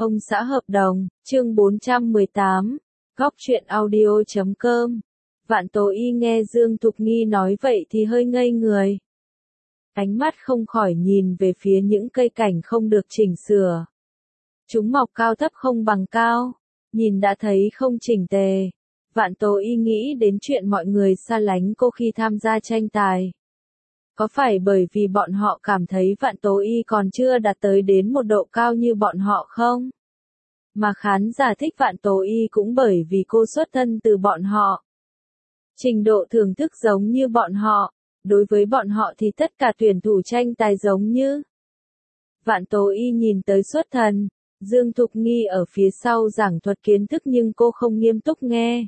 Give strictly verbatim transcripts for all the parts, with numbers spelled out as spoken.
Ông xã hợp đồng, chương bốn trăm mười tám, góc truyện audio chấm com. Vạn Tố Y nghe Dương Thục Nghi nói vậy thì hơi ngây người. Ánh mắt không khỏi nhìn về phía những cây cảnh không được chỉnh sửa. Chúng mọc cao thấp không bằng cao, nhìn đã thấy không chỉnh tề. Vạn Tố Y nghĩ đến chuyện mọi người xa lánh cô khi tham gia tranh tài. Có phải bởi vì bọn họ cảm thấy Vạn Tố Y còn chưa đạt tới đến một độ cao như bọn họ không? Mà khán giả thích Vạn Tố Y cũng bởi vì cô xuất thân từ bọn họ. Trình độ thưởng thức giống như bọn họ, đối với bọn họ thì tất cả tuyển thủ tranh tài giống như. Vạn Tố Y nhìn tới xuất thần, Dương Thục Nghi ở phía sau giảng thuật kiến thức nhưng cô không nghiêm túc nghe.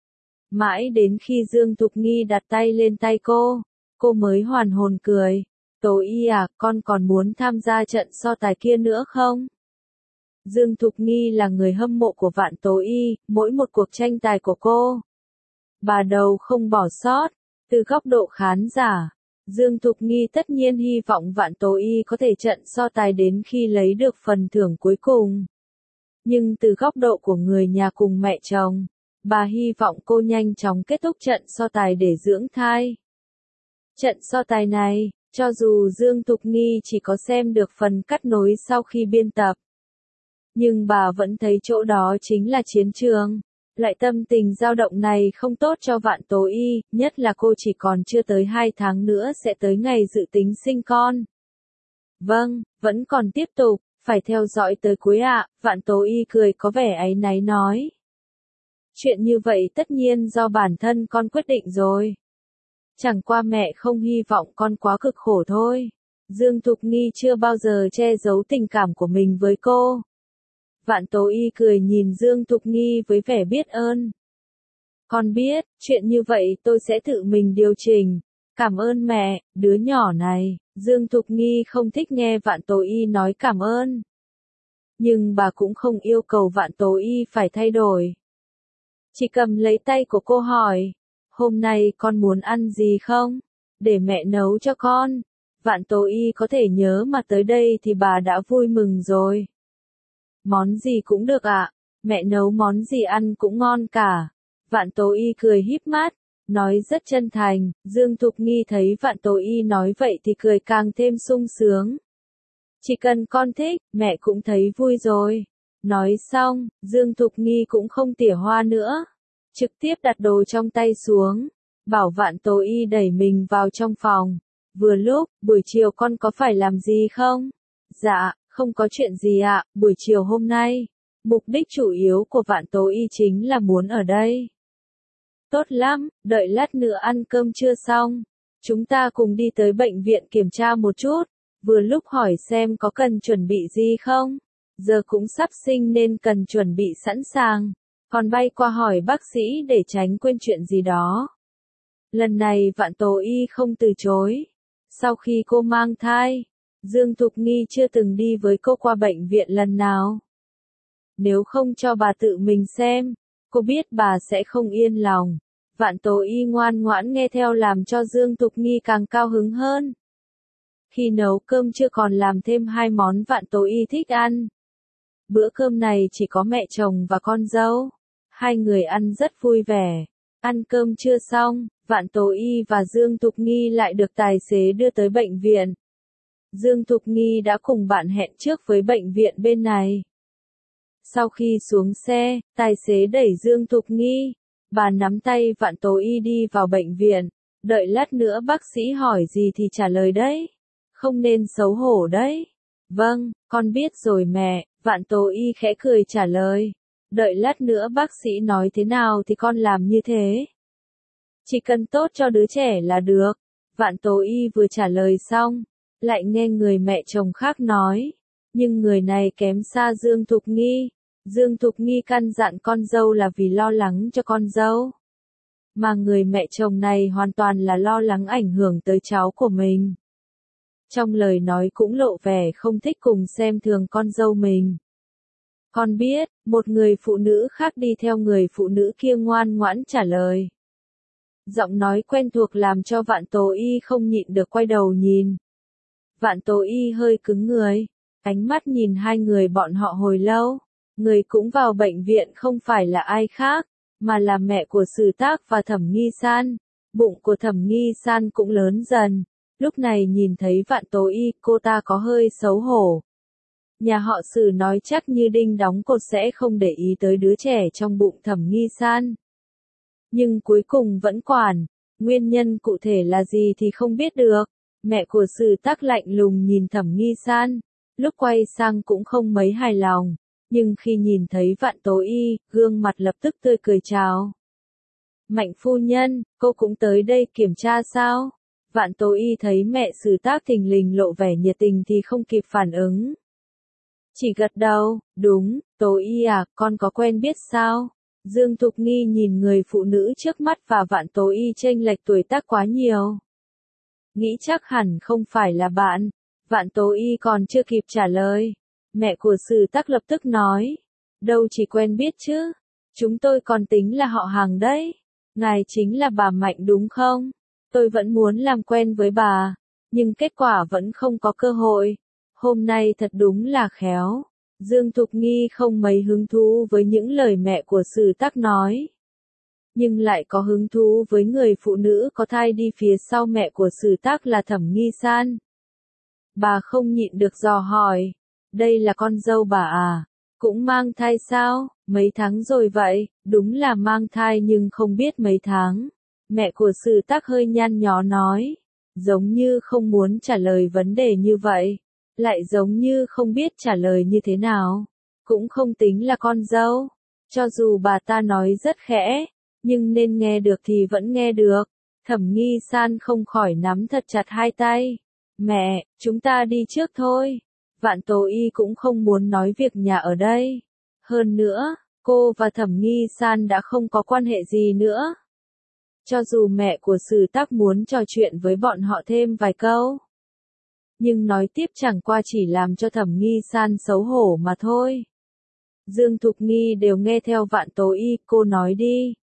Mãi đến khi Dương Thục Nghi đặt tay lên tay cô, cô mới hoàn hồn cười. Tố Y à, con còn muốn tham gia trận so tài kia nữa không? Dương Thục Nghi là người hâm mộ của Vạn Tố Y, mỗi một cuộc tranh tài của cô, bà đầu không bỏ sót. Từ góc độ khán giả, Dương Thục Nghi tất nhiên hy vọng Vạn Tố Y có thể trận so tài đến khi lấy được phần thưởng cuối cùng. Nhưng từ góc độ của người nhà cùng mẹ chồng, bà hy vọng cô nhanh chóng kết thúc trận so tài để dưỡng thai. Trận so tài này, cho dù Dương Thục Nghi chỉ có xem được phần cắt nối sau khi biên tập, nhưng bà vẫn thấy chỗ đó chính là chiến trường. Loại tâm tình dao động này không tốt cho Vạn Tố Y, nhất là cô chỉ còn chưa tới hai tháng nữa sẽ tới ngày dự tính sinh con. Vâng, vẫn còn tiếp tục, phải theo dõi tới cuối ạ, Vạn Tố Y cười có vẻ áy náy nói. Chuyện như vậy tất nhiên do bản thân con quyết định rồi. Chẳng qua mẹ không hy vọng con quá cực khổ thôi. Dương Thục Nghi chưa bao giờ che giấu tình cảm của mình với cô. Vạn Tố Y cười nhìn Dương Thục Nghi với vẻ biết ơn. Con biết, chuyện như vậy tôi sẽ tự mình điều chỉnh. Cảm ơn mẹ, đứa nhỏ này. Dương Thục Nghi không thích nghe Vạn Tố Y nói cảm ơn. Nhưng bà cũng không yêu cầu Vạn Tố Y phải thay đổi. Chỉ cầm lấy tay của cô hỏi, hôm nay con muốn ăn gì không? Để mẹ nấu cho con. Vạn Tố Y có thể nhớ mà tới đây thì bà đã vui mừng rồi. Món gì cũng được ạ, mẹ nấu món gì ăn cũng ngon cả. Vạn Tố Y cười híp mắt, nói rất chân thành. Dương Thục Nghi thấy Vạn Tố Y nói vậy thì cười càng thêm sung sướng. Chỉ cần con thích, mẹ cũng thấy vui rồi. Nói xong, Dương Thục Nghi cũng không tỉa hoa nữa, trực tiếp đặt đồ trong tay xuống, bảo Vạn Tố Y đẩy mình vào trong phòng. Vừa lúc, buổi chiều con có phải làm gì không? Dạ, không có chuyện gì ạ, buổi chiều hôm nay, mục đích chủ yếu của Vạn Tố Y chính là muốn ở đây. Tốt lắm, đợi lát nữa ăn cơm trưa xong, chúng ta cùng đi tới bệnh viện kiểm tra một chút, vừa lúc hỏi xem có cần chuẩn bị gì không, giờ cũng sắp sinh nên cần chuẩn bị sẵn sàng, còn bay qua hỏi bác sĩ để tránh quên chuyện gì đó. Lần này Vạn Tố Y không từ chối. Sau khi cô mang thai, Dương Thục Nghi chưa từng đi với cô qua bệnh viện lần nào. Nếu không cho bà tự mình xem, cô biết bà sẽ không yên lòng. Vạn Tố Y ngoan ngoãn nghe theo làm cho Dương Thục Nghi càng cao hứng hơn. Khi nấu cơm chưa còn làm thêm hai món Vạn Tố Y thích ăn. Bữa cơm này chỉ có mẹ chồng và con dâu. Hai người ăn rất vui vẻ. Ăn cơm chưa xong, Vạn Tố Y và Dương Thục Nghi lại được tài xế đưa tới bệnh viện. Dương Thục Nghi đã cùng bạn hẹn trước với bệnh viện bên này. Sau khi xuống xe, tài xế đẩy Dương Thục Nghi. Bà nắm tay Vạn Tố Y đi vào bệnh viện. Đợi lát nữa bác sĩ hỏi gì thì trả lời đấy. Không nên xấu hổ đấy. Vâng, con biết rồi mẹ, Vạn Tố Y khẽ cười trả lời. Đợi lát nữa bác sĩ nói thế nào thì con làm như thế. Chỉ cần tốt cho đứa trẻ là được. Vạn Tố Y vừa trả lời xong, lại nghe người mẹ chồng khác nói. Nhưng người này kém xa Dương Thục Nghi. Dương Thục Nghi căn dặn con dâu là vì lo lắng cho con dâu. Mà người mẹ chồng này hoàn toàn là lo lắng ảnh hưởng tới cháu của mình. Trong lời nói cũng lộ vẻ không thích cùng xem thường con dâu mình. Con biết, một người phụ nữ khác đi theo người phụ nữ kia ngoan ngoãn trả lời. Giọng nói quen thuộc làm cho Vạn Tố Y không nhịn được quay đầu nhìn. Vạn Tố Y hơi cứng người. Ánh mắt nhìn hai người bọn họ hồi lâu. Người cũng vào bệnh viện không phải là ai khác, mà là mẹ của Sử Tác và Thẩm Nghi San. Bụng của Thẩm Nghi San cũng lớn dần. Lúc này nhìn thấy Vạn Tố Y, cô ta có hơi xấu hổ. Nhà họ Sử nói chắc như đinh đóng cột sẽ không để ý tới đứa trẻ trong bụng Thẩm Nghi San. Nhưng cuối cùng vẫn quản. Nguyên nhân cụ thể là gì thì không biết được. Mẹ của Sử Tác lạnh lùng nhìn Thẩm Nghi San. Lúc quay sang cũng không mấy hài lòng. Nhưng khi nhìn thấy Vạn Tố Y, gương mặt lập tức tươi cười chào. Mạnh phu nhân, cô cũng tới đây kiểm tra sao? Vạn Tố Y thấy mẹ Sử Tác thình lình lộ vẻ nhiệt tình thì không kịp phản ứng. Chỉ gật đầu, đúng, Tố Y à, con có quen biết sao? Dương Thục Nghi nhìn người phụ nữ trước mắt và Vạn Tố Y chênh lệch tuổi tác quá nhiều. Nghĩ chắc hẳn không phải là bạn. Vạn Tố Y còn chưa kịp trả lời. Mẹ của Sử Tác lập tức nói. Đâu chỉ quen biết chứ. Chúng tôi còn tính là họ hàng đấy. Ngài chính là bà Mạnh đúng không? Tôi vẫn muốn làm quen với bà. Nhưng kết quả vẫn không có cơ hội. Hôm nay thật đúng là khéo. Dương Thục Nghi không mấy hứng thú với những lời mẹ của Sử Tác nói. Nhưng lại có hứng thú với người phụ nữ có thai đi phía sau mẹ của Sử Tác là Thẩm Nghi San. Bà không nhịn được dò hỏi. Đây là con dâu bà à? Cũng mang thai sao? Mấy tháng rồi vậy? Đúng là mang thai nhưng không biết mấy tháng. Mẹ của Sử Tác hơi nhăn nhó nói. Giống như không muốn trả lời vấn đề như vậy. Lại giống như không biết trả lời như thế nào. Cũng không tính là con dâu. Cho dù bà ta nói rất khẽ, nhưng nên nghe được thì vẫn nghe được. Thẩm Nghi San không khỏi nắm thật chặt hai tay. Mẹ, chúng ta đi trước thôi. Vạn Tố Y cũng không muốn nói việc nhà ở đây. Hơn nữa, cô và Thẩm Nghi San đã không có quan hệ gì nữa. Cho dù mẹ của Sử Tác muốn trò chuyện với bọn họ thêm vài câu. Nhưng nói tiếp chẳng qua chỉ làm cho Thẩm Nghi San xấu hổ mà thôi. Dương Thục Nghi đều nghe theo Vạn Tố Y, cô nói đi.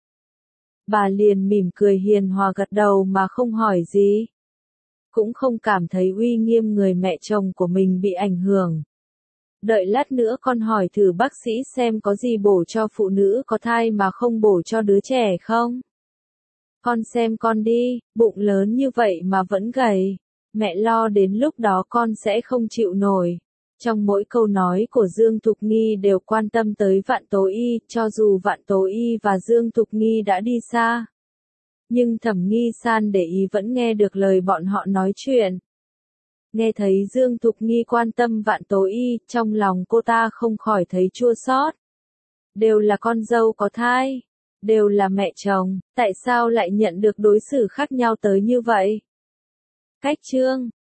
Bà liền mỉm cười hiền hòa gật đầu mà không hỏi gì. Cũng không cảm thấy uy nghiêm người mẹ chồng của mình bị ảnh hưởng. Đợi lát nữa con hỏi thử bác sĩ xem có gì bổ cho phụ nữ có thai mà không bổ cho đứa trẻ không? Con xem con đi, bụng lớn như vậy mà vẫn gầy. Mẹ lo đến lúc đó con sẽ không chịu nổi. Trong mỗi câu nói của Dương Thục Nghi đều quan tâm tới Vạn Tố Y, cho dù Vạn Tố Y và Dương Thục Nghi đã đi xa. Nhưng Thẩm Nghi San để ý vẫn nghe được lời bọn họ nói chuyện. Nghe thấy Dương Thục Nghi quan tâm Vạn Tố Y, trong lòng cô ta không khỏi thấy chua xót. Đều là con dâu có thai, đều là mẹ chồng, tại sao lại nhận được đối xử khác nhau tới như vậy? Cách chương